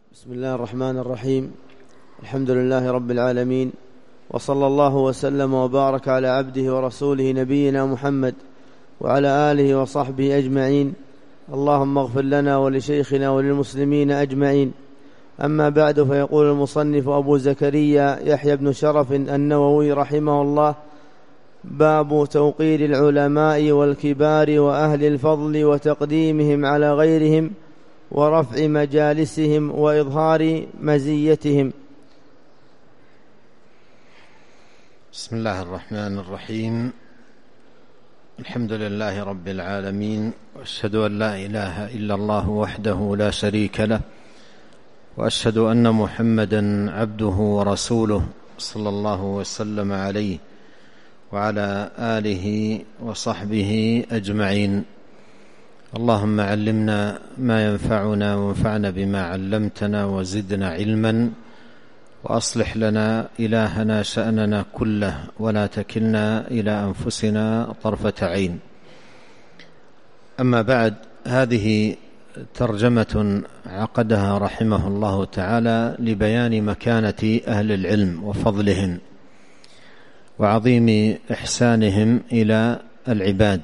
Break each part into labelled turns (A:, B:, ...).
A: بسم الله الرحمن الرحيم. الحمد لله رب العالمين، وصلى الله وسلم وبارك على عبده ورسوله نبينا محمد وعلى آله وصحبه أجمعين. اللهم اغفر لنا ولشيخنا وللمسلمين أجمعين. أما بعد، فيقول المصنف أبو زكريا يحيى بن شرف النووي رحمه الله: باب توقير العلماء والكبار وأهل الفضل وتقديمهم على غيرهم ورفع مجالسهم وإظهار مزيتهم.
B: بسم الله الرحمن الرحيم. الحمد لله رب العالمين، وأشهد أن لا إله إلا الله وحده لا شريك له، وأشهد أن محمدا عبده ورسوله صلى الله وسلم عليه وعلى آله وصحبه أجمعين. اللهم علمنا ما ينفعنا وانفعنا بما علمتنا وزدنا علما، وأصلح لنا إلهنا شأننا كله ولا تكلنا إلى أنفسنا طرفة عين. أما بعد، هذه ترجمة عقدها رحمه الله تعالى لبيان مكانة أهل العلم وفضلهم وعظيم إحسانهم إلى العباد،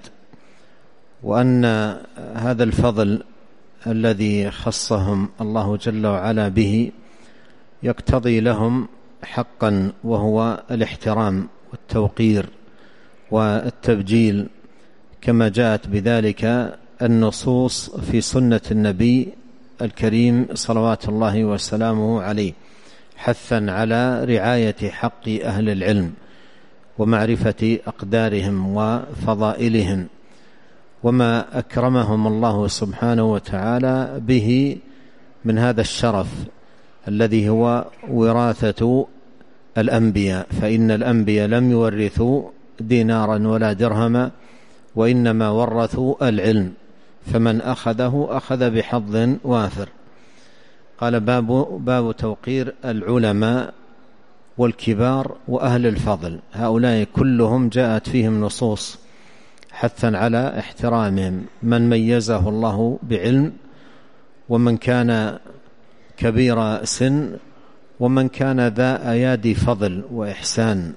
B: وأن هذا الفضل الذي خصهم الله جل وعلا به يقتضي لهم حقا، وهو الاحترام والتوقير والتبجيل، كما جاءت بذلك النصوص في سنة النبي الكريم صلوات الله وسلامه عليه، حثا على رعاية حق أهل العلم ومعرفة أقدارهم وفضائلهم، وما أكرمهم الله سبحانه وتعالى به من هذا الشرف الذي هو وراثة الأنبياء. فإن الأنبياء لم يورثوا دينارا ولا درهما، وإنما ورثوا العلم، فمن أخذه أخذ بحظ وافر. قال: باب توقير العلماء والكبار وأهل الفضل. هؤلاء كلهم جاءت فيهم نصوص حثا على احترامهم، من ميزه الله بعلم، ومن كان كبير سن، ومن كان ذا أيادي فضل وإحسان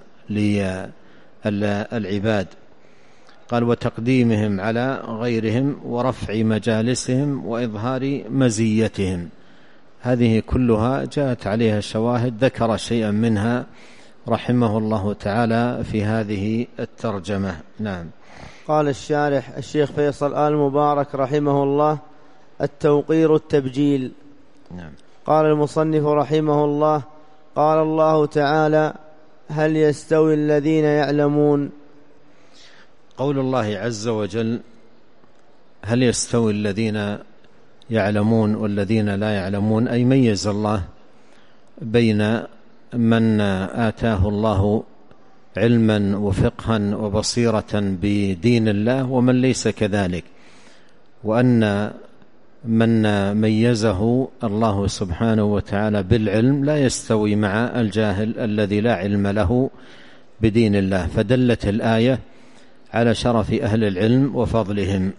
B: للعباد. قال: وتقديمهم على غيرهم ورفع مجالسهم وإظهار مزيتهم. هذه كلها جاءت عليها شواهد، ذكر شيئا منها رحمه الله تعالى في هذه الترجمة. نعم.
A: قال الشارح الشيخ فيصل آل مبارك رحمه الله: التوقير التبجيل.
B: نعم.
A: قال المصنف رحمه الله: قال الله تعالى: هل يستوي الذين يعلمون.
B: قول الله عز وجل: هل يستوي الذين يعلمون والذين لا يعلمون، أي ميز الله بين من آتاه الله علما وفقها وبصيرة بدين الله ومن ليس كذلك، وأن من ميزه الله سبحانه وتعالى بالعلم لا يستوي مع الجاهل الذي لا علم له بدين الله. فدلت الآية على شرف أهل العلم وفضلهم.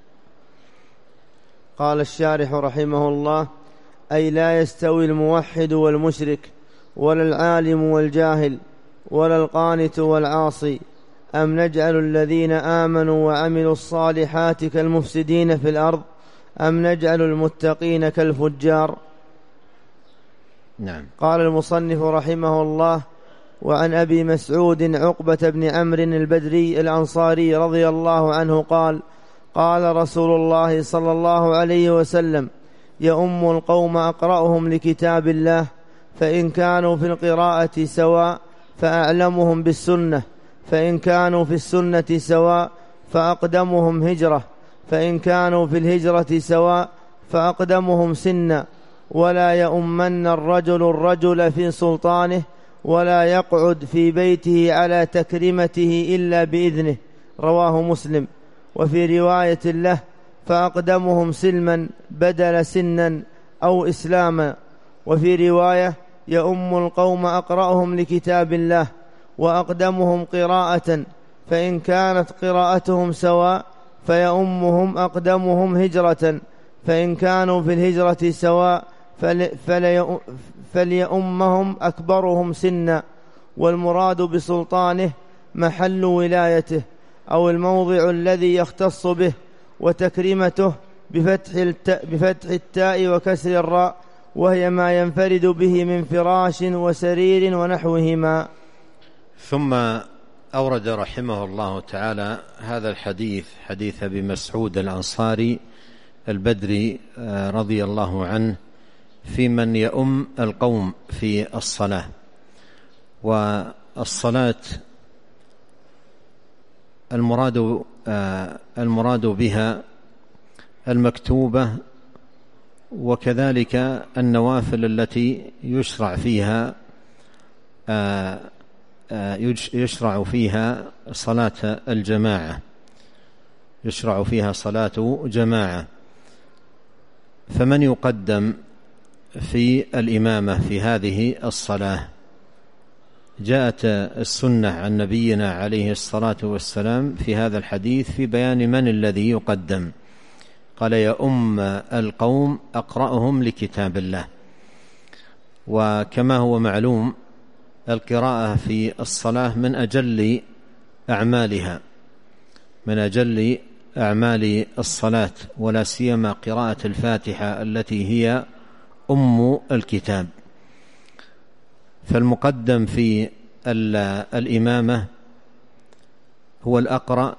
A: قال الشارح رحمه الله: أي لا يستوي الموحد والمشرك، ولا العالم والجاهل، ولا القانت والعاصي. أم نجعل الذين آمنوا وعملوا الصالحات كالمفسدين في الأرض، أم نجعل المتقين كالفجار.
B: نعم.
A: قال المصنف رحمه الله: وعن أبي مسعود عقبة بن عمرو البدري الأنصاري رضي الله عنه قال: قال رسول الله صلى الله عليه وسلم: يؤم القوم أقرأهم لكتاب الله، فإن كانوا في القراءة سواء فأعلمهم بالسنة، فإن كانوا في السنة سواء فأقدمهم هجرة، فإن كانوا في الهجرة سواء فأقدمهم سنا، ولا يؤمن الرجل في سلطانه، ولا يقعد في بيته على تكريمته إلا بإذنه. رواه مسلم. وفي رواية له: فأقدمهم سلما بدل سنا أو إسلاما. وفي رواية: يؤم القوم أقرأهم لكتاب الله، وأقدمهم قراءة، فإن كانت قراءتهم سواء فيؤمهم أقدمهم هجرة، فإن كانوا في الهجرة سواء فليؤمهم أكبرهم سنا، والمراد بسلطانه محل ولايته أو الموضع الذي يختص به، وتكريمته بفتح التاء وكسر الراء، وهي ما ينفرد به من فراش وسرير ونحوهما.
B: ثم أورد رحمه الله تعالى هذا الحديث، حديث أبي مسعود الأنصاري البدري رضي الله عنه، في من يؤم القوم في الصلاة. والصلاة المراد بها المكتوبة، وكذلك النوافل التي يشرع فيها صلاة الجماعة، يشرع فيها صلاة جماعة. فمن يقدم في الإمامة في هذه الصلاة؟ جاءت السنة عن نبينا عليه الصلاة والسلام في هذا الحديث في بيان من الذي يقدم. قال: يؤم القوم أقرأهم لكتاب الله. وكما هو معلوم القراءة في الصلاة من أجل أعمالها، من أجل أعمال الصلاة، ولا سيما قراءة الفاتحة التي هي أم الكتاب. فالمقدم في الإمامة هو الأقرأ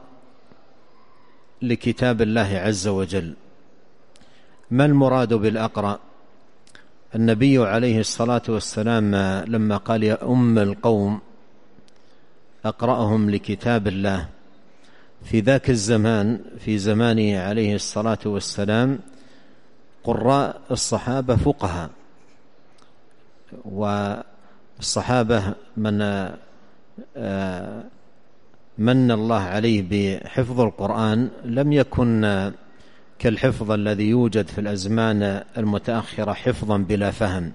B: لكتاب الله عز وجل. ما المراد بالأقرأ؟ النبي عليه الصلاة والسلام لما قال: يا أم القوم أقرأهم لكتاب الله، في ذاك الزمان، في زمانه عليه الصلاة والسلام، قراء الصحابة فقهاء، والصحابة من الله عليه بحفظ القرآن لم يكن كالحفظ الذي يوجد في الأزمان المتأخرة، حفظا بلا فهم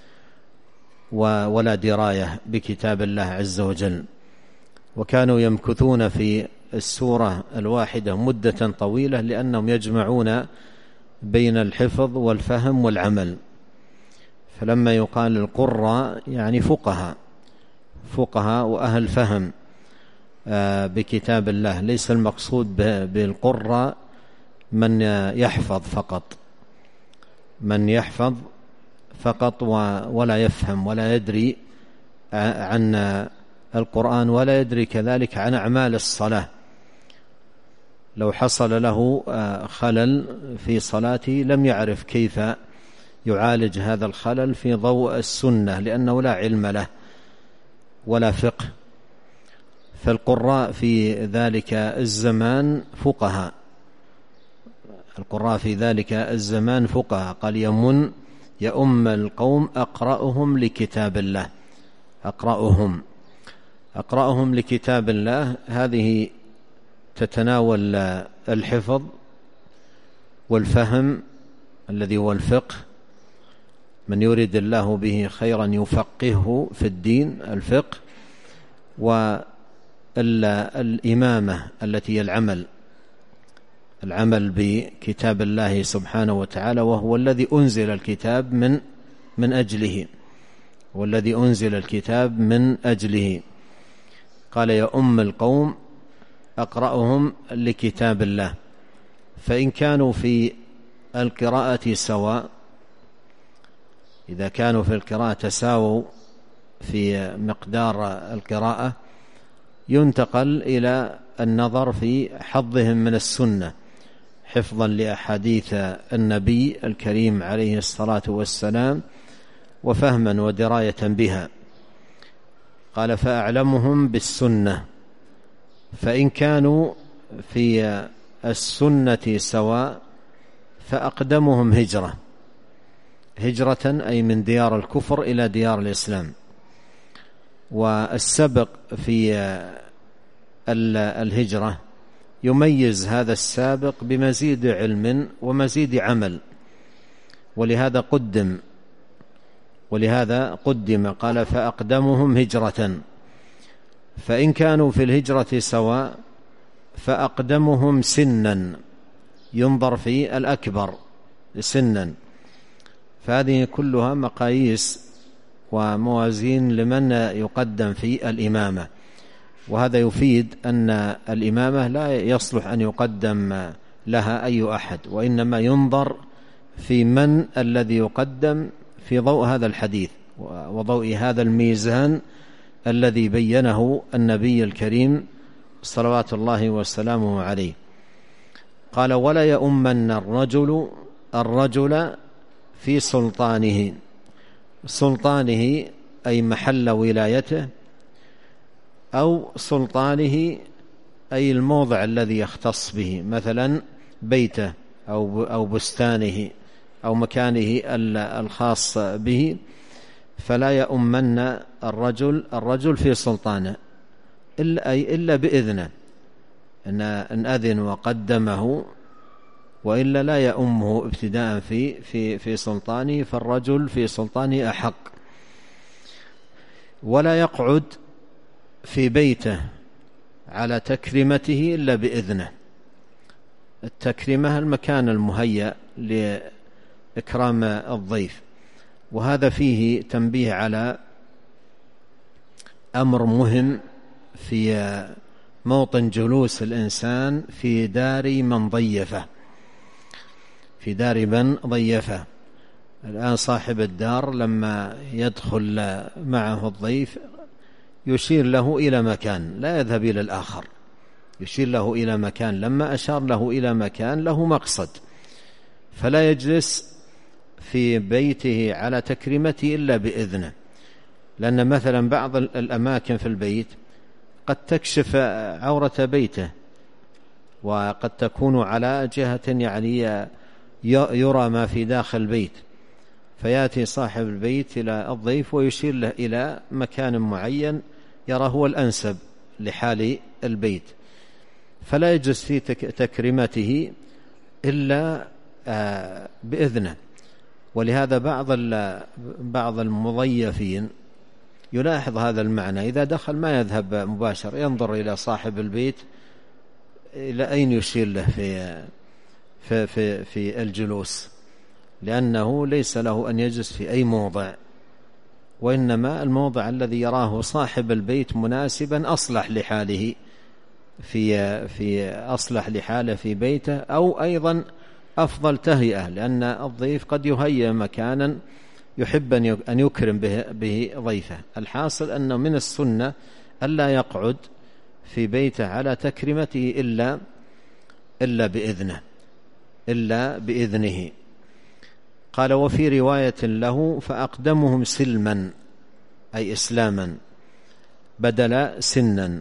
B: ولا دراية بكتاب الله عز وجل، وكانوا يمكثون في السورة الواحدة مدة طويلة، لأنهم يجمعون بين الحفظ والفهم والعمل. فلما يقال القراء يعني فقهاء وأهل فهم بكتاب الله. ليس المقصود بالقراء من يحفظ فقط ولا يفهم ولا يدري عن القرآن، ولا يدري كذلك عن أعمال الصلاة. لو حصل له خلل في صلاته لم يعرف كيف يعالج هذا الخلل في ضوء السنة، لأنه لا علم له ولا فقه. فالقراء في ذلك الزمان فقهاء، القراء في ذلك الزمان فقهاء. قال: يؤم القوم أقرأهم لكتاب الله. أقرأهم لكتاب الله، هذه تتناول الحفظ والفهم الذي هو الفقه. من يريد الله به خيرا يفقهه في الدين، الفقه. والإمامة التي هي العمل بكتاب الله سبحانه وتعالى، وهو الذي أنزل الكتاب من أجله، والذي أنزل الكتاب من أجله. قال: يؤم القوم أقرأهم لكتاب الله. فإن كانوا في القراءة سواء، إذا كانوا في القراءة تساووا في مقدار القراءة، ينتقل إلى النظر في حظهم من السنة، حفظا لأحاديث النبي الكريم عليه الصلاة والسلام، وفهما ودراية بها. قال: فأعلمهم بالسنة. فإن كانوا في السنة سواء فأقدمهم هجرة أي من ديار الكفر إلى ديار الإسلام. والسبق في الهجرة يميز هذا السابق بمزيد علم ومزيد عمل، ولهذا قدم قال: فأقدمهم هجرة. فإن كانوا في الهجرة سواء فأقدمهم سنا، ينظر في الأكبر سنا، فهذه كلها مقاييس وموازين لمن يقدم في الإمامة، وهذا يفيد أن الإمامة لا يصلح أن يقدم لها أي أحد، وإنما ينظر في من الذي يقدم في ضوء هذا الحديث وضوء هذا الميزان الذي بينه النبي الكريم صلوات الله وسلامه عليه. قال: ولا يؤمن الرجل في سلطانه. سلطانه أي محل ولايته، أو سلطانه أي الموضع الذي يختص به، مثلا بيته أو بستانه أو مكانه الخاص به، فلا يؤمن الرجل في سلطانه إلا بإذنه، إن أذن وقدمه، وإلا لا يؤمه ابتداء في سلطانه، فالرجل في سلطانه أحق. ولا يقعد في بيته على تكريمته إلا بإذنه. التكريمة المكان المهيأ لإكرام الضيف، وهذا فيه تنبيه على أمر مهم في موطن جلوس الإنسان في دار من ضيفه. الآن صاحب الدار لما يدخل معه الضيف يشير له إلى مكان، لا يذهب إلى الآخر، يشير له إلى مكان. لما أشار له إلى مكان له مقصد، فلا يجلس في بيته على تكريمته إلا بإذنه. لأن مثلا بعض الأماكن في البيت قد تكشف عورة بيته، وقد تكون على جهة يعني يرى ما في داخل البيت، فيأتي صاحب البيت إلى الضيف ويشير له إلى مكان معين يرى هو الأنسب لحال البيت، فلا يجلس في تكريمته إلا بإذنه. ولهذا بعض المضيفين يلاحظ هذا المعنى، إذا دخل ما يذهب مباشر، ينظر إلى صاحب البيت إلى أين يشير له في الجلوس، لأنه ليس له أن يجلس في أي موضع، وإنما الموضع الذي يراه صاحب البيت مناسبا أصلح لحاله أصلح لحاله في بيته، أو أيضا أفضل تهيئة، لأن الضيف قد يهيئ مكانا يحب أن يكرم به ضيفه. الحاصل أنه من السنة ألا يقعد في بيته على تكريمته إلا بإذنه. قال: وفي رواية له: فأقدمهم سلما أي إسلاما بدل سنا.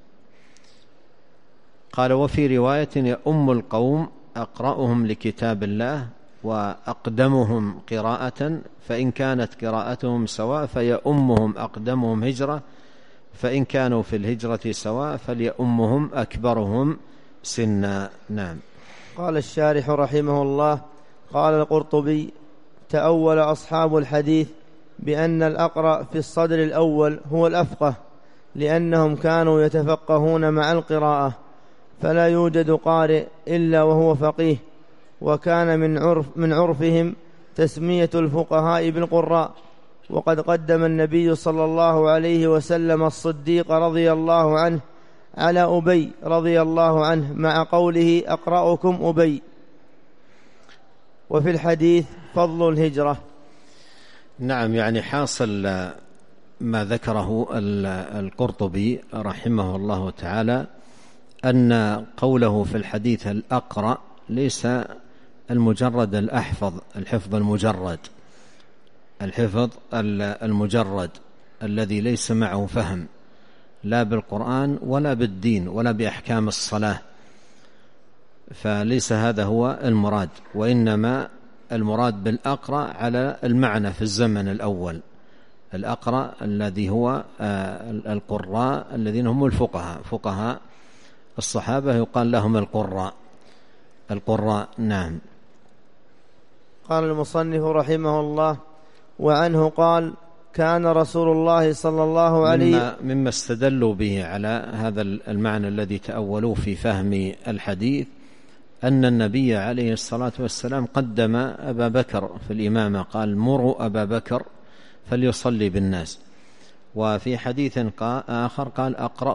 B: قال: وفي رواية: يؤم القوم أقرأهم لكتاب الله وأقدمهم قراءة، فإن كانت قراءتهم سواء فيؤمهم أقدمهم هجرة، فإن كانوا في الهجرة سواء فليؤمهم أكبرهم سنا. نعم.
A: قال الشارح رحمه الله: قال القرطبي: تأول أصحاب الحديث بأن الأقرأ في الصدر الأول هو الأفقه، لأنهم كانوا يتفقهون مع القراءة، فلا يوجد قارئ إلا وهو فقيه، وكان من عرفهم تسمية الفقهاء بالقراء. وقد قدم النبي صلى الله عليه وسلم الصديق رضي الله عنه على أبي رضي الله عنه، مع قوله: أقرأكم أبي. وفي الحديث فضل الهجرة.
B: نعم، يعني حاصل ما ذكره القرطبي رحمه الله تعالى أن قوله في الحديث الأقرأ ليس المجرد الحفظ المجرد الذي ليس معه فهم، لا بالقرآن ولا بالدين ولا بأحكام الصلاة، فليس هذا هو المراد، وإنما المراد بالأقرأ على المعنى في الزمن الأول. الأقرأ الذي هو القراء الذين هم فقهاء الصحابة يقال لهم القراء. نعم.
A: قال المصنف رحمه الله: وعنه قال: كان رسول الله صلى الله عليه
B: مما استدلوا به على هذا المعنى الذي تأولوه في فهم الحديث أن النبي عليه الصلاة والسلام قدم أبا بكر في الإمامة، قال مروا أبا بكر فليصلي بالناس. وفي حديث آخر قال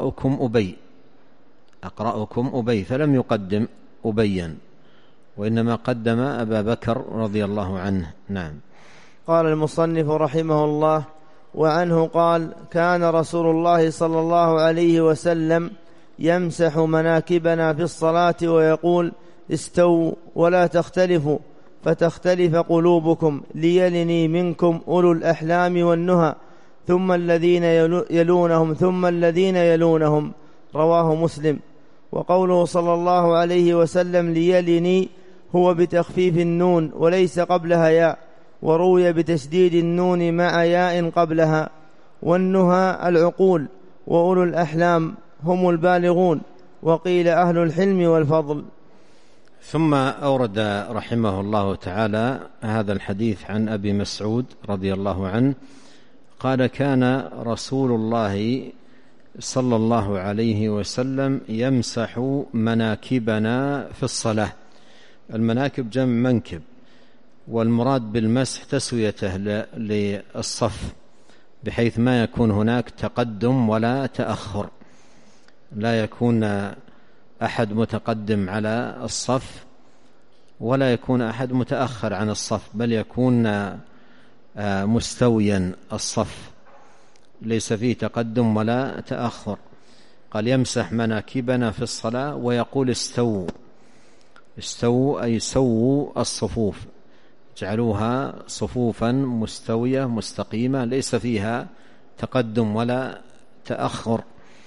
B: أقرأكم أبي، فلم يقدم أبيا وإنما قدم أبا بكر رضي الله عنه. نعم.
A: قال المصنف رحمه الله: وعنه قال: كان رسول الله صلى الله عليه وسلم يمسح مناكبنا في الصلاة ويقول: استووا ولا تختلفوا فتختلف قلوبكم، ليلني منكم أولو الأحلام والنهى، ثم الذين يلونهم ثم الذين يلونهم. رواه مسلم. وقوله صلى الله عليه وسلم ليلني هو بتخفيف النون وليس قبلها ياء، وروي بتشديد النون مع ياء قبلها. والنهى العقول، وأولو الأحلام هم البالغون، وقيل أهل الحلم والفضل.
B: ثم أورد رحمه الله تعالى هذا الحديث عن أبي مسعود رضي الله عنه قال: كان رسول الله صلى الله عليه وسلم يمسح مناكبنا في الصلاة. المناكب جمع منكب، والمراد بالمسح تسويته للصف بحيث ما يكون هناك تقدم ولا تأخر، لا يكون أحد متقدم على الصف ولا يكون أحد متأخر عن الصف، بل يكون مستويا الصف ليس فيه تقدم ولا تأخر. قال: يمسح مناكبنا في الصلاة ويقول: استووا. استووا أي سووا الصفوف، اجعلوها صفوفا مستوية مستقيمة ليس فيها تقدم ولا تأخر.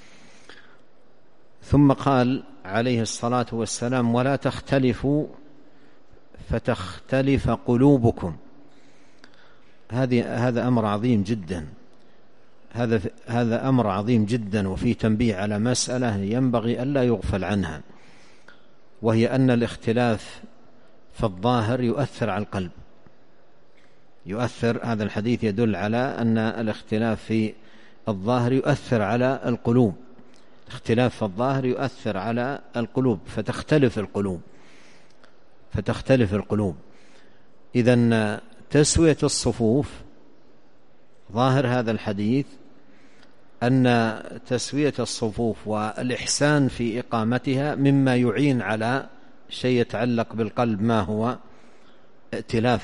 B: ثم قال عليه الصلاة والسلام: ولا تختلفوا فتختلف قلوبكم. هذا أمر عظيم جدا، هذا أمر عظيم جدا، وفيه تنبيه على مسألة ينبغي ألا يغفل عنها، وهي أن الاختلاف في الظاهر يؤثر على القلب. هذا الحديث يدل على أن الاختلاف في الظاهر يؤثر على القلوب. اختلاف في الظاهر يؤثر على القلوب فتختلف القلوب. إذن تسوية الصفوف، ظاهر هذا الحديث أن تسوية الصفوف والإحسان في إقامتها مما يعين على شيء يتعلق بالقلب، ما هو ائتلاف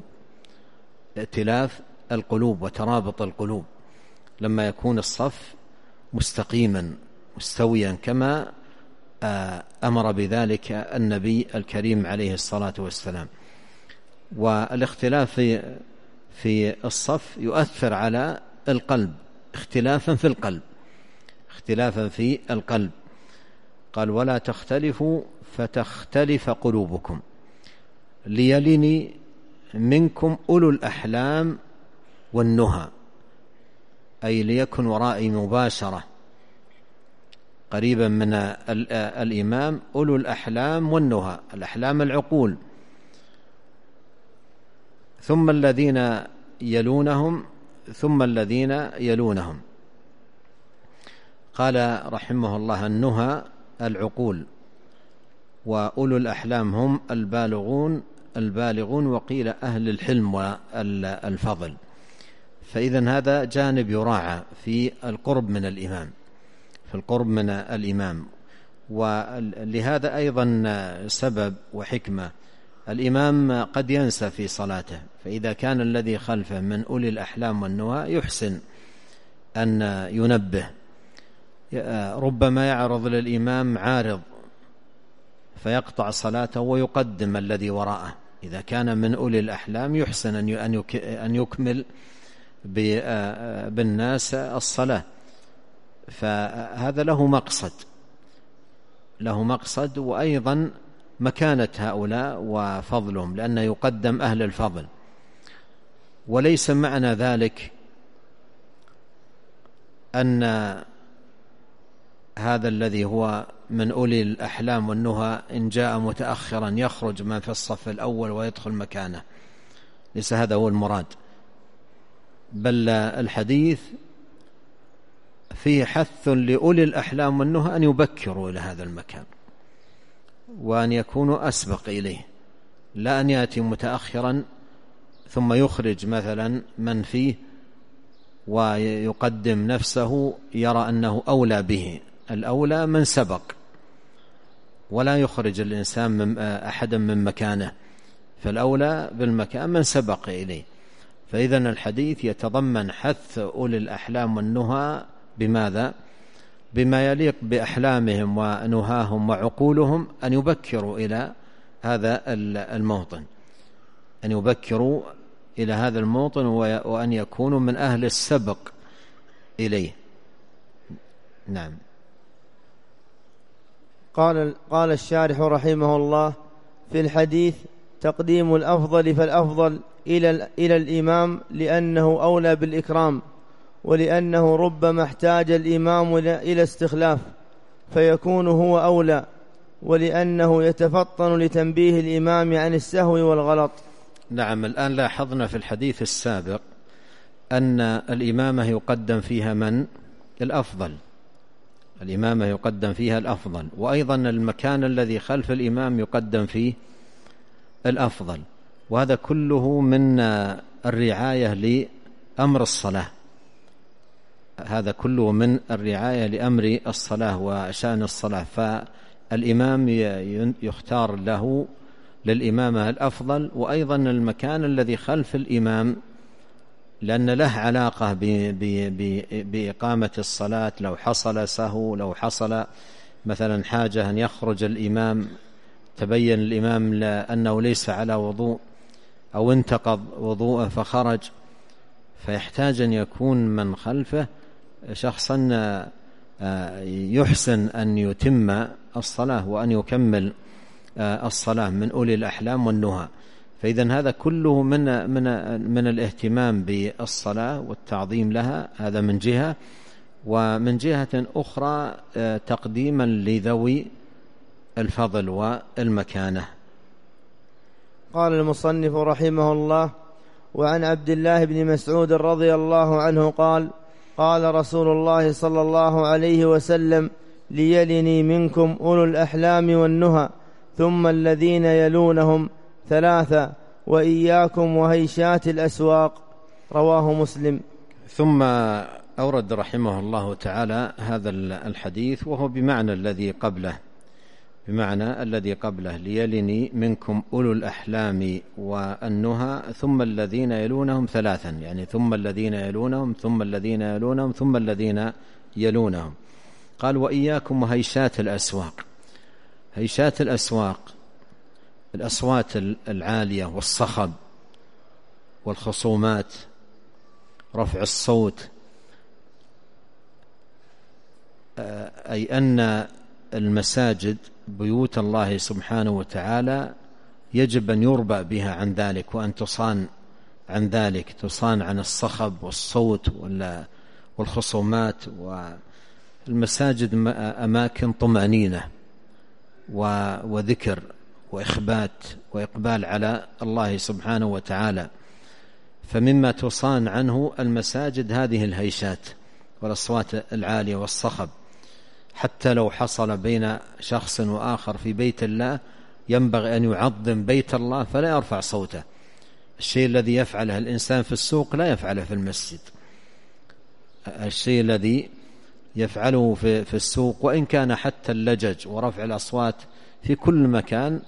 B: القلوب وترابط القلوب، لما يكون الصف مستقيما مستويا كما أمر بذلك النبي الكريم عليه الصلاة والسلام. والاختلاف في الصف يؤثر على القلب اختلافا في القلب. قال: ولا تختلفوا فتختلف قلوبكم، ليلني منكم أولو الأحلام والنهى، أي ليكن ورائي مباشرة قريبا من الإمام أولو الأحلام والنهى. الأحلام العقول، ثم الذين يلونهم ثم الذين يلونهم. قال رحمه الله: النهى العقول، وأولو الأحلام هم البالغون، وقيل أهل الحلم والفضل. فإذن هذا جانب يراعى في القرب من الإمام، ولهذا أيضا سبب وحكمة. الإمام قد ينسى في صلاته، فإذا كان الذي خلفه من أولي الأحلام والنهى يحسن أن ينبه. ربما يعرض للإمام عارض فيقطع صلاته ويقدم الذي وراءه. إذا كان من أولي الأحلام يحسن أن يكمل بالناس الصلاة، فهذا له مقصد وأيضا مكانة هؤلاء وفضلهم، لأنه يقدم أهل الفضل. وليس معنى ذلك أن هذا الذي هو من أولي الأحلام والنهى إن جاء متأخرا يخرج من في الصف الأول ويدخل مكانه، ليس هذا هو المراد، بل الحديث فيه حث لأولي الأحلام والنهى أن يبكروا إلى هذا المكان، وأن يكونوا أسبق إليه، لا أن يأتي متأخرا ثم يخرج مثلا من فيه ويقدم نفسه يرى أنه أولى به. الأولى من سبق، ولا يخرج الإنسان من أحدا من مكانه، فالأولى بالمكان من سبق إليه. فإذن الحديث يتضمن حث أولي الأحلام والنهى بماذا؟ بما يليق بأحلامهم ونهاهم وعقولهم، أن يبكروا إلى هذا الموطن، أن يبكروا إلى هذا الموطن، وأن يكونوا من أهل السبق إليه. نعم.
A: قال الشارح رحمه الله: في الحديث تقديم الأفضل فالأفضل إلى الإمام، لأنه أولى بالإكرام، ولأنه ربما احتاج الإمام إلى استخلاف فيكون هو أولى، ولأنه يتفطن لتنبيه الإمام عن السهو والغلط.
B: نعم. الآن لاحظنا في الحديث السابق أن الإمامة يقدم فيها من؟ الأفضل. الإمامة يقدم فيها الأفضل، وأيضا المكان الذي خلف الإمام يقدم فيه الأفضل، وهذا كله من الرعاية لأمر الصلاة. هذا كله من الرعاية لأمر الصلاة وشأن الصلاة. فالإمام يختار له للإمامة الأفضل، وأيضا المكان الذي خلف الإمام لأن له علاقة بإقامة الصلاة. لو حصل سهو، لو حصل مثلا حاجة أن يخرج الإمام، تبين الإمام أنه ليس على وضوء أو انتقض وضوءه فخرج، فيحتاج أن يكون من خلفه شخصا يحسن أن يتم الصلاة وأن يكمل الصلاة من أولي الأحلام والنهى. فإذن هذا كله من الاهتمام بالصلاة والتعظيم لها، هذا من جهة. ومن جهة أخرى تقديما لذوي الفضل والمكانة.
A: قال المصنف رحمه الله: وعن عبد الله بن مسعود رضي الله عنه قال: قال رسول الله صلى الله عليه وسلم: ليلني منكم أولو الأحلام والنهى، ثم الذين يلونهم، ثلاثة، وإياكم وهيشات الأسواق. رواه مسلم.
B: ثم أورد رحمه الله تعالى هذا الحديث وهو بمعنى الذي قبله، ليلني منكم أولو الأحلام والنهى ثم الذين يلونهم ثلاثا، يعني ثم الذين يلونهم ثم الذين يلونهم ثم الذين يلونهم. قال: وإياكم وهيشات الأسواق. هيشات الأسواق الأصوات العالية والصخب والخصومات، رفع الصوت، أي أن المساجد بيوت الله سبحانه وتعالى يجب أن يربى بها عن ذلك، وأن تصان عن ذلك، تصان عن الصخب والصوت والخصومات. والمساجد أماكن طمأنينة وذكر وإخبات وإقبال على الله سبحانه وتعالى، فمما تصان عنه المساجد هذه الهيشات والأصوات العالية والصخب. حتى لو حصل بين شخص وآخر في بيت الله ينبغي أن يعظم بيت الله فلا يرفع صوته. الشيء الذي يفعله الإنسان في السوق لا يفعله في المسجد. الشيء الذي يفعله في السوق، وإن كان حتى اللجج ورفع الأصوات في كل مكان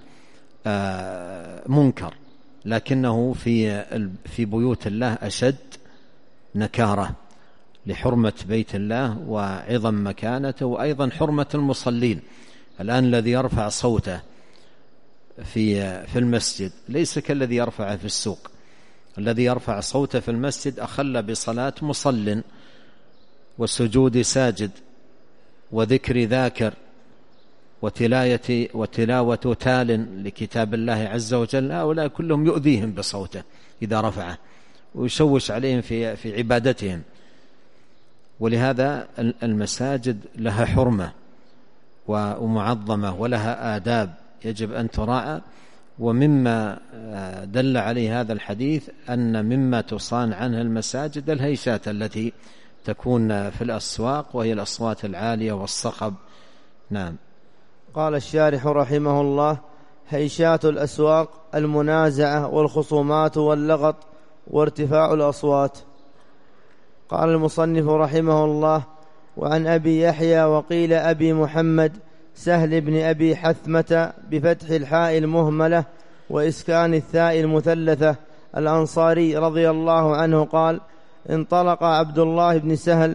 B: منكر، لكنه في بيوت الله أشد نكارة لحرمة بيت الله وعظم مكانته، وأيضا حرمة المصلين. الآن الذي يرفع صوته في المسجد ليس كالذي يرفعه في السوق. الذي يرفع صوته في المسجد أخل بصلاة مصل وسجود ساجد وذكر ذاكر وتلاوة تال لكتاب الله عز وجل. هؤلاء كلهم يؤذيهم بصوته إذا رفعه ويشوش عليهم في عبادتهم. ولهذا المساجد لها حرمة ومعظمة ولها آداب يجب أن تراعى. ومما دل عليه هذا الحديث أن مما تصان عنها المساجد الهيشات التي تكون في الأسواق، وهي الأصوات العالية والصخب. نعم.
A: قال الشارح رحمه الله: هيشات الأسواق المنازعة والخصومات واللغط وارتفاع الأصوات. قال المصنف رحمه الله: وعن أبي يحيى وقيل أبي محمد سهل بن أبي حثمة بفتح الحاء المهملة وإسكان الثاء المثلثة الأنصاري رضي الله عنه قال: انطلق عبد الله بن سهل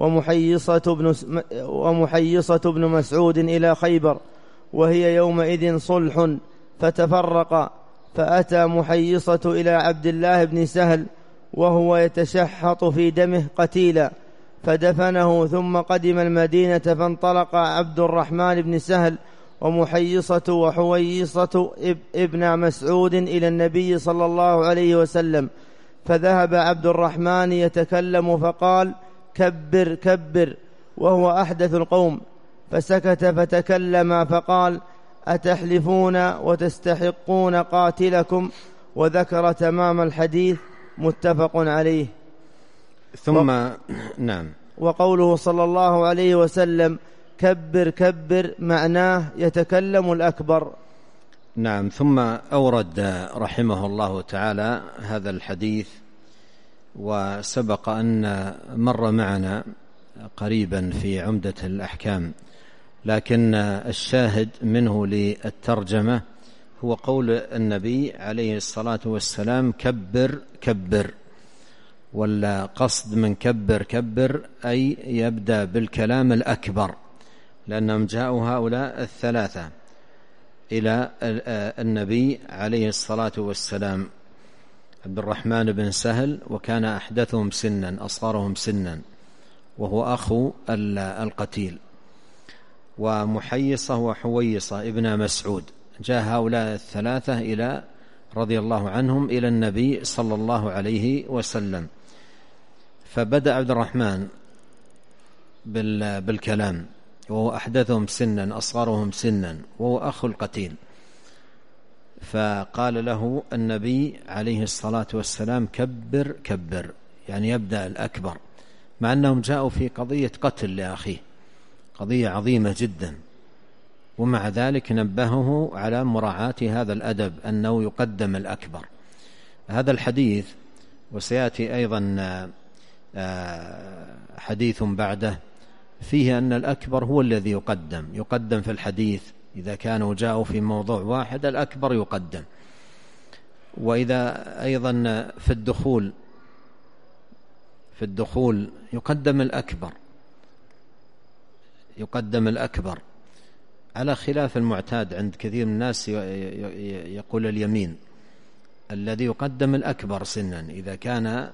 A: ومحيصة بن مسعود إلى خيبر، وهي يومئذ صلح، فتفرق، فأتى محيصة إلى عبد الله بن سهل وهو يتشحط في دمه قتيلا، فدفنه، ثم قدم المدينة، فانطلق عبد الرحمن بن سهل ومحيصة وحويصة ابن مسعود إلى النبي صلى الله عليه وسلم، فذهب عبد الرحمن يتكلم فقال: كبر كبر، وهو أحدث القوم، فسكت فتكلم فقال: أتحلفون وتستحقون قاتلكم، وذكر تمام الحديث، متفق عليه.
B: ثم نعم.
A: وقوله صلى الله عليه وسلم: كبر كبر، معناه يتكلم الأكبر.
B: نعم. ثم أورد رحمه الله تعالى هذا الحديث، وسبق أن مر معنا قريبا في عمدة الأحكام، لكن الشاهد منه للترجمة هو قول النبي عليه الصلاة والسلام: كبر كبر. والقصد من كبر كبر أي يبدأ بالكلام الأكبر، لأنهم جاءوا هؤلاء الثلاثة إلى النبي عليه الصلاة والسلام: عبد الرحمن بن سهل، وكان أحدثهم سنا أصغرهم سنا، وهو أخو القتيل، ومحيصة وحويصة ابن مسعود. جاء هؤلاء الثلاثة إلى رضي الله عنهم إلى النبي صلى الله عليه وسلم، فبدأ عبد الرحمن بالكلام، وهو أحدثهم سنا أصغرهم سنا، وهو أخو القتيل، فقال له النبي عليه الصلاة والسلام: كبر كبر، يعني يبدأ الأكبر، مع أنهم جاءوا في قضية قتل لأخيه، قضية عظيمة جدا، ومع ذلك نبهه على مراعاة هذا الأدب، أنه يقدم الأكبر. هذا الحديث، وسيأتي أيضا حديث بعده، فيه أن الأكبر هو الذي يقدم في الحديث. إذا كانوا جاءوا في موضوع واحد الأكبر يقدم. وإذا أيضا في الدخول يقدم الأكبر على خلاف المعتاد عند كثير من الناس، يقول اليمين، الذي يقدم الأكبر سنا. إذا كان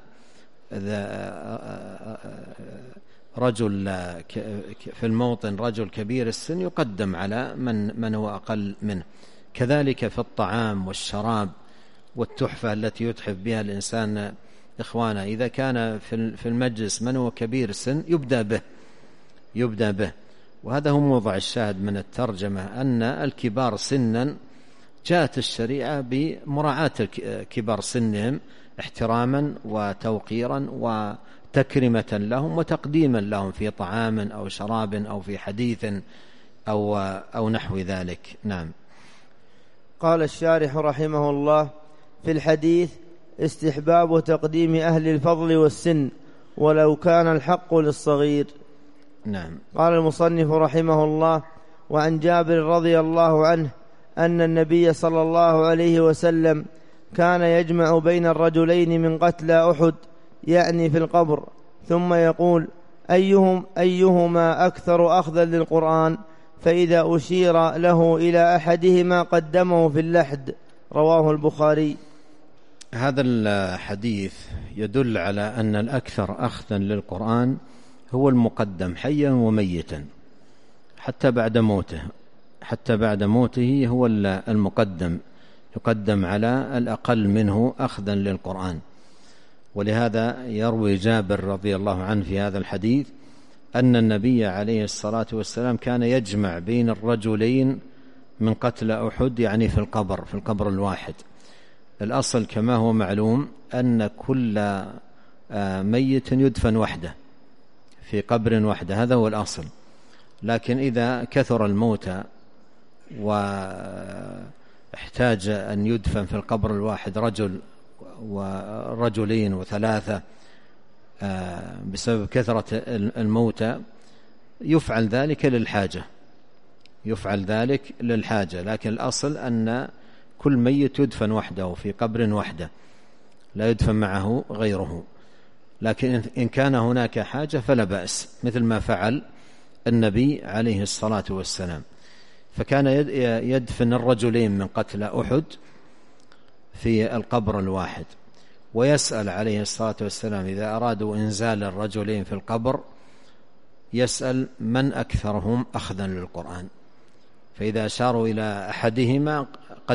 B: رجل في الموطن رجل كبير السن يقدم على من هو أقل منه. كذلك في الطعام والشراب والتحفة التي يتحف بها الإنسان إخوانه، إذا كان في المجلس من هو كبير السن يبدأ به. وهذا هو موضع الشاهد من الترجمة، أن الكبار سنا جاءت الشريعة بمراعاة كبار سنهم احتراما وتوقيرا وتكرمة لهم وتقديما لهم في طعام أو شراب أو في حديث أو نحو ذلك. نعم.
A: قال الشارح رحمه الله: في الحديث استحباب تقديم أهل الفضل والسن ولو كان الحق للصغير.
B: نعم.
A: قال المصنف رحمه الله: وعن جابر رضي الله عنه أن النبي صلى الله عليه وسلم كان يجمع بين الرجلين من قتلى أحد، يعني في القبر، ثم يقول: أيهما أكثر أخذا للقرآن؟ فإذا أشير له إلى أحدهما قدمه في اللحد. رواه البخاري.
B: هذا الحديث يدل على أن الأكثر أخذا للقرآن هو المقدم حيا وميتا، حتى بعد موته هو المقدم، يقدم على الأقل منه أخذا للقرآن. ولهذا يروي جابر رضي الله عنه في هذا الحديث أن النبي عليه الصلاة والسلام كان يجمع بين الرجلين من قتل أحد، يعني في القبر الواحد. الأصل كما هو معلوم أن كل ميت يدفن وحده في قبر وحده، هذا هو الأصل. لكن إذا كثر الموتى واحتاج أن يدفن في القبر الواحد رجل ورجلين وثلاثة بسبب كثرة الموتى، يفعل ذلك للحاجة، لكن الأصل أن كل ميت يدفن وحده في قبر وحده، لا يدفن معه غيره. لكن إن كان هناك حاجة فلا بأس، مثل ما فعل النبي عليه الصلاة والسلام، فكان يدفن الرجلين من قتلى أحد في القبر الواحد، ويسأل عليه الصلاة والسلام إذا أرادوا إنزال الرجلين في القبر يسأل من أكثرهم أخذا للقرآن، فإذا أشاروا إلى أحدهما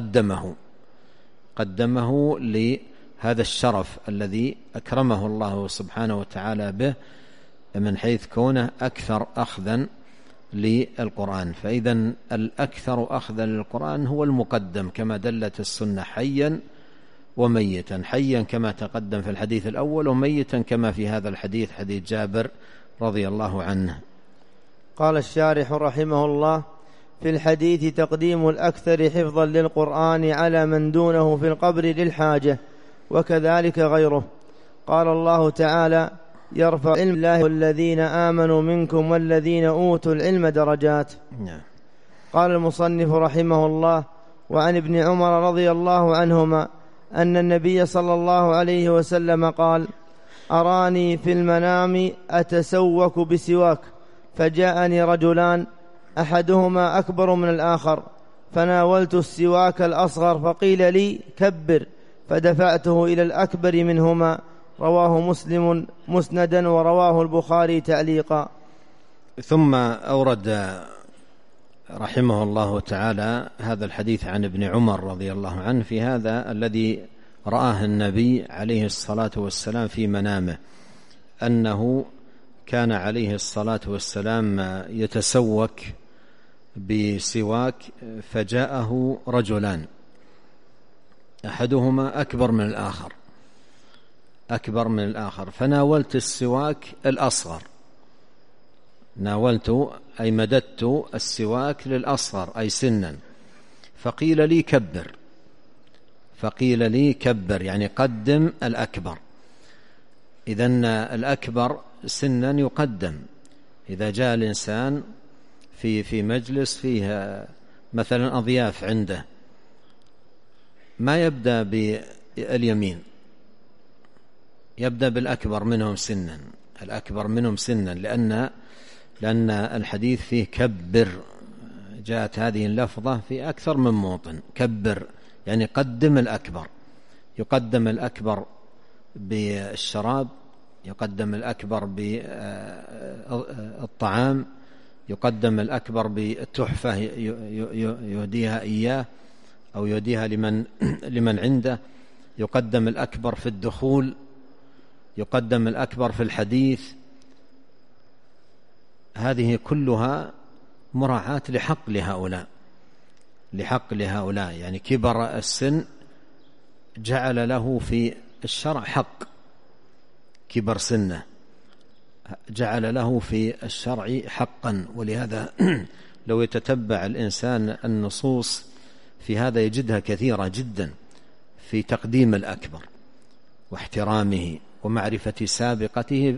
B: قدمه لهذا الشرف الذي أكرمه الله سبحانه وتعالى به من حيث كونه أكثر أخذا للقرآن. فإذا الأكثر أخذا للقرآن هو المقدم كما دلت السنة، حيا وميتا، حيا كما تقدم في الحديث الأول، وميتا كما في هذا الحديث، حديث جابر رضي الله عنه.
A: قال الشارح رحمه الله: في الحديث تقديم الأكثر حفظا للقرآن على من دونه في القبر للحاجة، وكذلك غيره. قال الله تعالى: يرفع علم الله والذين آمنوا منكم والذين أوتوا العلم درجات. قال المصنف رحمه الله: وعن ابن عمر رضي الله عنهما أن النبي صلى الله عليه وسلم قال: أراني في المنام أتسوك بسواك، فجاءني رجلان أحدهما أكبر من الآخر، فناولت السواك الأصغر فقيل لي: كبر، فدفعته إلى الأكبر منهما. رواه مسلم مسندا، ورواه البخاري تعليقا.
B: ثم أورد رحمه الله تعالى هذا الحديث عن ابن عمر رضي الله عنه في هذا الذي رآه النبي عليه الصلاة والسلام في منامه، أنه كان عليه الصلاة والسلام يتسوك بسواك، فجاءه رجلان أحدهما أكبر من الآخر، فناولت السواك الأصغر، ناولت أي مددت السواك للأصغر أي سنا، فقيل لي كبر يعني قدم الأكبر. إذن الأكبر سنا يقدم. إذا جاء الإنسان في مجلس فيه مثلا أضياف عنده، ما يبدأ باليمين، يبدأ بالأكبر منهم سنا، لأن الحديث فيه كبر، جاءت هذه اللفظة في أكثر من موطن، كبر يعني قدم الأكبر، يقدم الأكبر بالشراب، يقدم الأكبر بالطعام، يقدم الأكبر بالتحفة يهديها إياه أو يهديها لمن عنده، يقدم الأكبر في الدخول، يقدم الأكبر في الحديث. هذه كلها مراعاة لحق لهؤلاء، يعني كبر السن جعل له في الشرع حق، كبر سنه جعل له في الشرع حقا. ولهذا لو يتتبع الإنسان النصوص في هذا يجدها كثيرة جدا في تقديم الأكبر واحترامه ومعرفة سابقته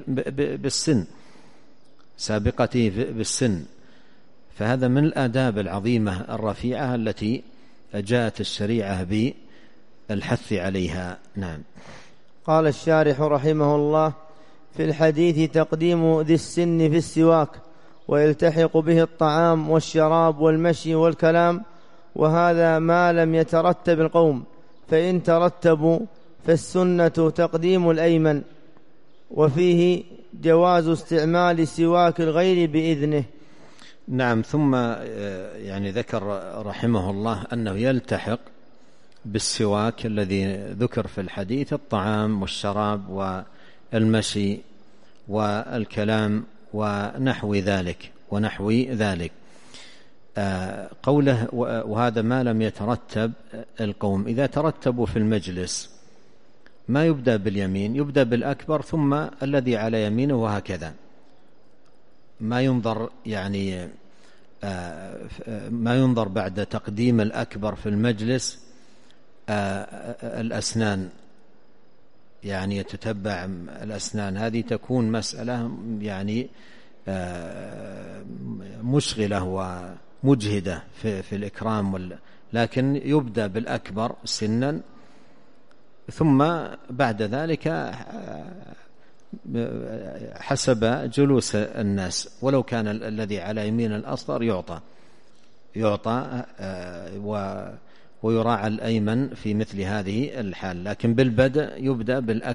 B: بالسن، فهذا من الآداب العظيمة الرفيعة التي جاءت الشريعة بالحث عليها. نعم.
A: قال الشارح رحمه الله: في الحديث تقديم ذي السن في السواك، ويلتحق به الطعام والشراب والمشي والكلام، وهذا ما لم يترتب القوم، فإن ترتبوا فالسنة تقديم الأيمن، وفيه جواز استعمال سواك الغير بإذنه.
B: نعم. ثم يعني ذكر رحمه الله أنه يلتحق بالسواك الذي ذكر في الحديث الطعام والشراب والمشي والكلام ونحو ذلك. قوله وهذا ما لم يترتب القوم، إذا ترتبوا في المجلس ما يبدأ باليمين، يبدأ بالأكبر ثم الذي على يمينه، وهكذا، ما ينظر يعني ما ينظر بعد تقديم الأكبر في المجلس الأسنان، يعني يتتبع الأسنان. هذه تكون مسألة يعني مشغلة ومجهدة في الإكرام، لكن يبدأ بالأكبر سنا، ثم بعد ذلك حسب جلوس الناس، ولو كان الذي على يمين الأصغر يعطى ويراعى الأيمن في مثل هذه الحال، لكن بالبدء يبدأ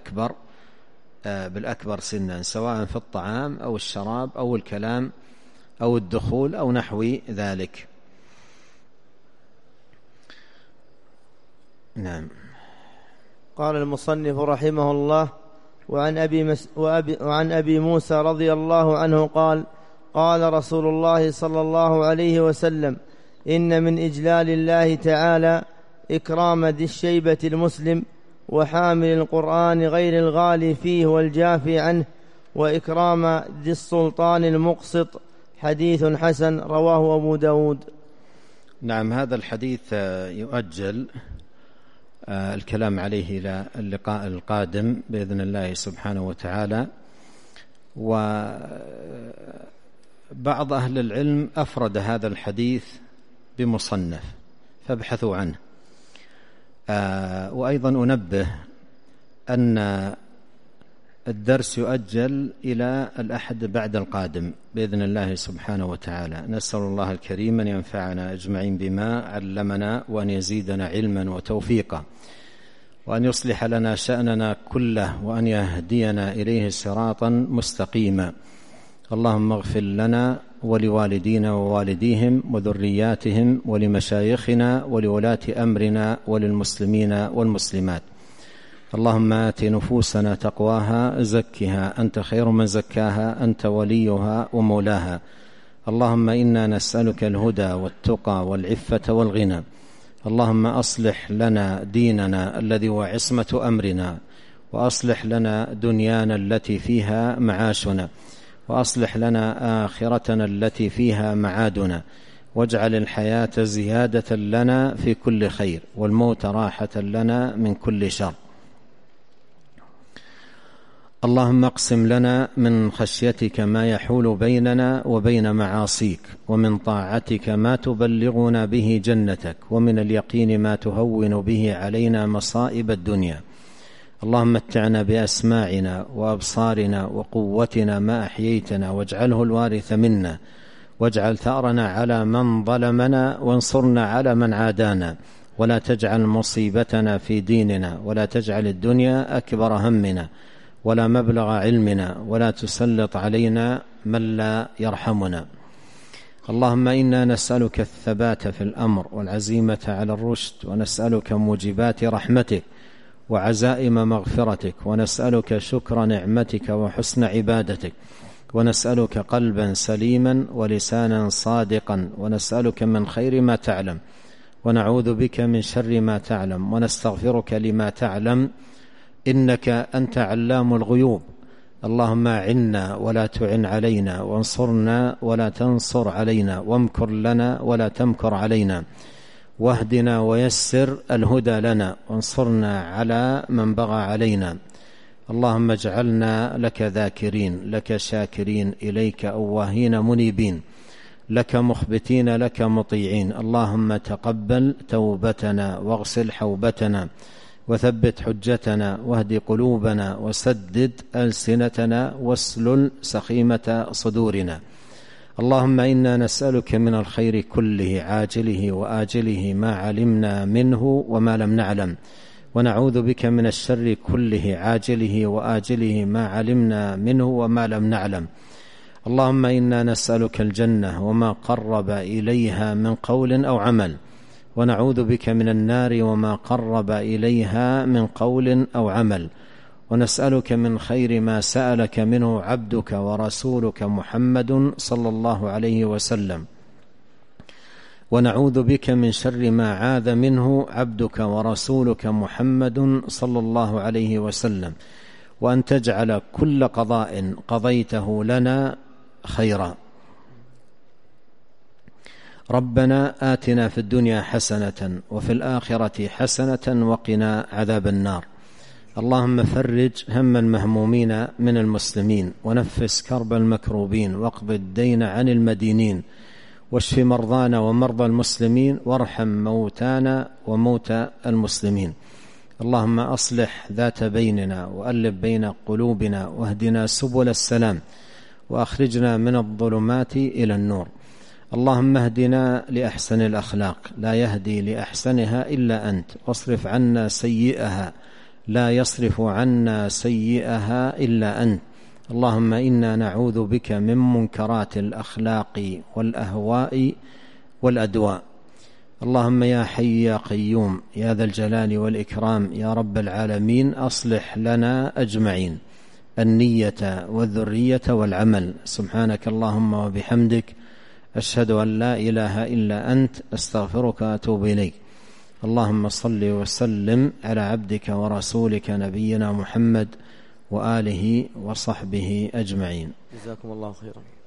B: بالأكبر سنا، سواء في الطعام أو الشراب أو الكلام أو الدخول أو نحو ذلك. نعم.
A: قال المصنف رحمه الله: وعن أبي موسى رضي الله عنه قال: قال رسول الله صلى الله عليه وسلم: إن من إجلال الله تعالى إكرام ذي الشيبة المسلم، وحامل القرآن غير الغالي فيه والجافي عنه، وإكرام ذي السلطان المقسط. حديث حسن، رواه أبو داود.
B: نعم، هذا الحديث يؤجل الكلام عليه إلى اللقاء القادم بإذن الله سبحانه وتعالى. وبعض أهل العلم أفرد هذا الحديث بمصنف، فابحثوا عنه. وأيضا أنبه أن الدرس يؤجل إلى الأحد بعد القادم بإذن الله سبحانه وتعالى. نسأل الله الكريم أن ينفعنا أجمعين بما علمنا، وأن يزيدنا علما وتوفيقا، وأن يصلح لنا شأننا كله، وأن يهدينا إليه صراطا مستقيما. اللهم اغفر لنا ولوالدينا ووالديهم وذرياتهم ولمشايخنا ولولاة أمرنا وللمسلمين والمسلمات. اللهم آت نفوسنا تقواها، زكها أنت خير من زكاها، أنت وليها ومولاها. اللهم إنا نسألك الهدى والتقى والعفة والغنى. اللهم أصلح لنا ديننا الذي هو عصمة أمرنا، وأصلح لنا دنيانا التي فيها معاشنا، وأصلح لنا آخرتنا التي فيها معادنا، واجعل الحياة زيادة لنا في كل خير، والموت راحة لنا من كل شر. اللهم اقسم لنا من خشيتك ما يحول بيننا وبين معاصيك، ومن طاعتك ما تبلغنا به جنتك، ومن اليقين ما تهون به علينا مصائب الدنيا. اللهم متعنا بأسماعنا وأبصارنا وقوتنا ما أحييتنا، واجعله الوارث منا، واجعل ثأرنا على من ظلمنا، وانصرنا على من عادانا، ولا تجعل مصيبتنا في ديننا، ولا تجعل الدنيا أكبر همنا ولا مبلغ علمنا، ولا تسلط علينا من لا يرحمنا. اللهم إنا نسألك الثبات في الأمر والعزيمة على الرشد، ونسألك موجبات رحمتك وعزائم مغفرتك، ونسألك شكر نعمتك وحسن عبادتك، ونسألك قلبا سليما ولسانا صادقا، ونسألك من خير ما تعلم، ونعوذ بك من شر ما تعلم، ونستغفرك لما تعلم، إنك أنت علام الغيوب. اللهم أعنا ولا تعن علينا، وانصرنا ولا تنصر علينا، وامكر لنا ولا تمكر علينا، واهدنا ويسر الهدى لنا، وانصرنا على من بغى علينا. اللهم اجعلنا لك ذاكرين، لك شاكرين، إليك أواهين منيبين، لك مخبتين، لك مطيعين. اللهم تقبل توبتنا، واغسل حوبتنا، وثبت حجتنا، واهد قلوبنا، وسدد ألسنتنا، واسلل سخيمة صدورنا. اللهم إنا نسألك من الخير كله عاجله وآجله ما علمنا منه وما لم نعلم، ونعوذ بك من الشر كله عاجله وآجله ما علمنا منه وما لم نعلم. اللهم إنا نسألك الجنة وما قرب إليها من قول أو عمل، ونعوذ بك من النار وما قرب إليها من قول أو عمل، ونسألك من خير ما سألك منه عبدك ورسولك محمد صلى الله عليه وسلم، ونعوذ بك من شر ما عاذ منه عبدك ورسولك محمد صلى الله عليه وسلم، وأن تجعل كل قضاء قضيته لنا خيرا. ربنا آتنا في الدنيا حسنة وفي الآخرة حسنة وقنا عذاب النار. اللهم فرج هم المهمومين من المسلمين ونفس كرب المكروبين واقض الدين عن المدينين واشف مرضانا ومرضى المسلمين وارحم موتانا وموتى المسلمين. اللهم أصلح ذات بيننا وألف بين قلوبنا واهدنا سبل السلام وأخرجنا من الظلمات إلى النور. اللهم اهدنا لأحسن الأخلاق لا يهدي لأحسنها إلا أنت، واصرف عنا سيئها لا يصرف عنا سيئها إلا أنت. اللهم إنا نعوذ بك من منكرات الأخلاق والأهواء والأدواء. اللهم يا حي يا قيوم يا ذا الجلال والإكرام يا رب العالمين أصلح لنا أجمعين النية والذرية والعمل. سبحانك اللهم وبحمدك أشهد أن لا إله إلا أنت أستغفرك وأتوب إليك. اللهم صل وسلم على عبدك ورسولك نبينا محمد وآله وصحبه أجمعين.
A: جزاكم الله خيرا.